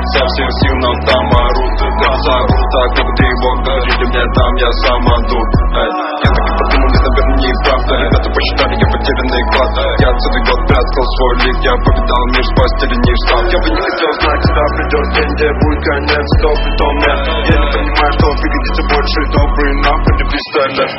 изо всех сил, но там орут. Глаза круто, как будто его говорили мне там, я сам аду. Я так и подумал, не, наверное, неправда. Ребята посчитали, я потерянный клад. Я целый год прятал свой лик, я повидал мир, с постели не встал. Я бы не хотел знать, когда придет день, где будет конец, то притом нет. Я не понимаю, что пригодится больше добрый нахуй не пистолет.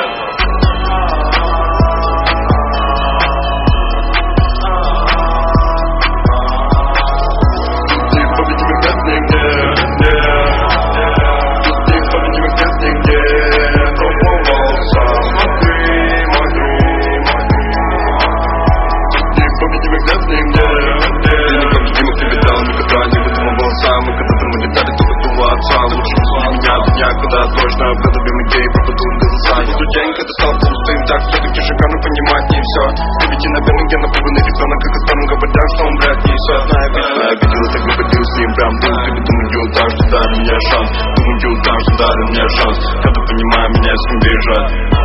Мы когда-то мы летали, только дула отца. Лучше не меня, дня, когда точно про любимый гей пропадут голоса. И тот день, когда стал пустым, так все-таки шикарно понимать не все. Ты ведь и, наверное, я напуганный ребенок, как старым говорят, что он, блядь, не все. Я видел это, как ходил с ним прям дым. Ты думаю, так, что дали мне шанс. Думаю, так, что дали мне шанс. Когда понимаю, меня с ним бежать.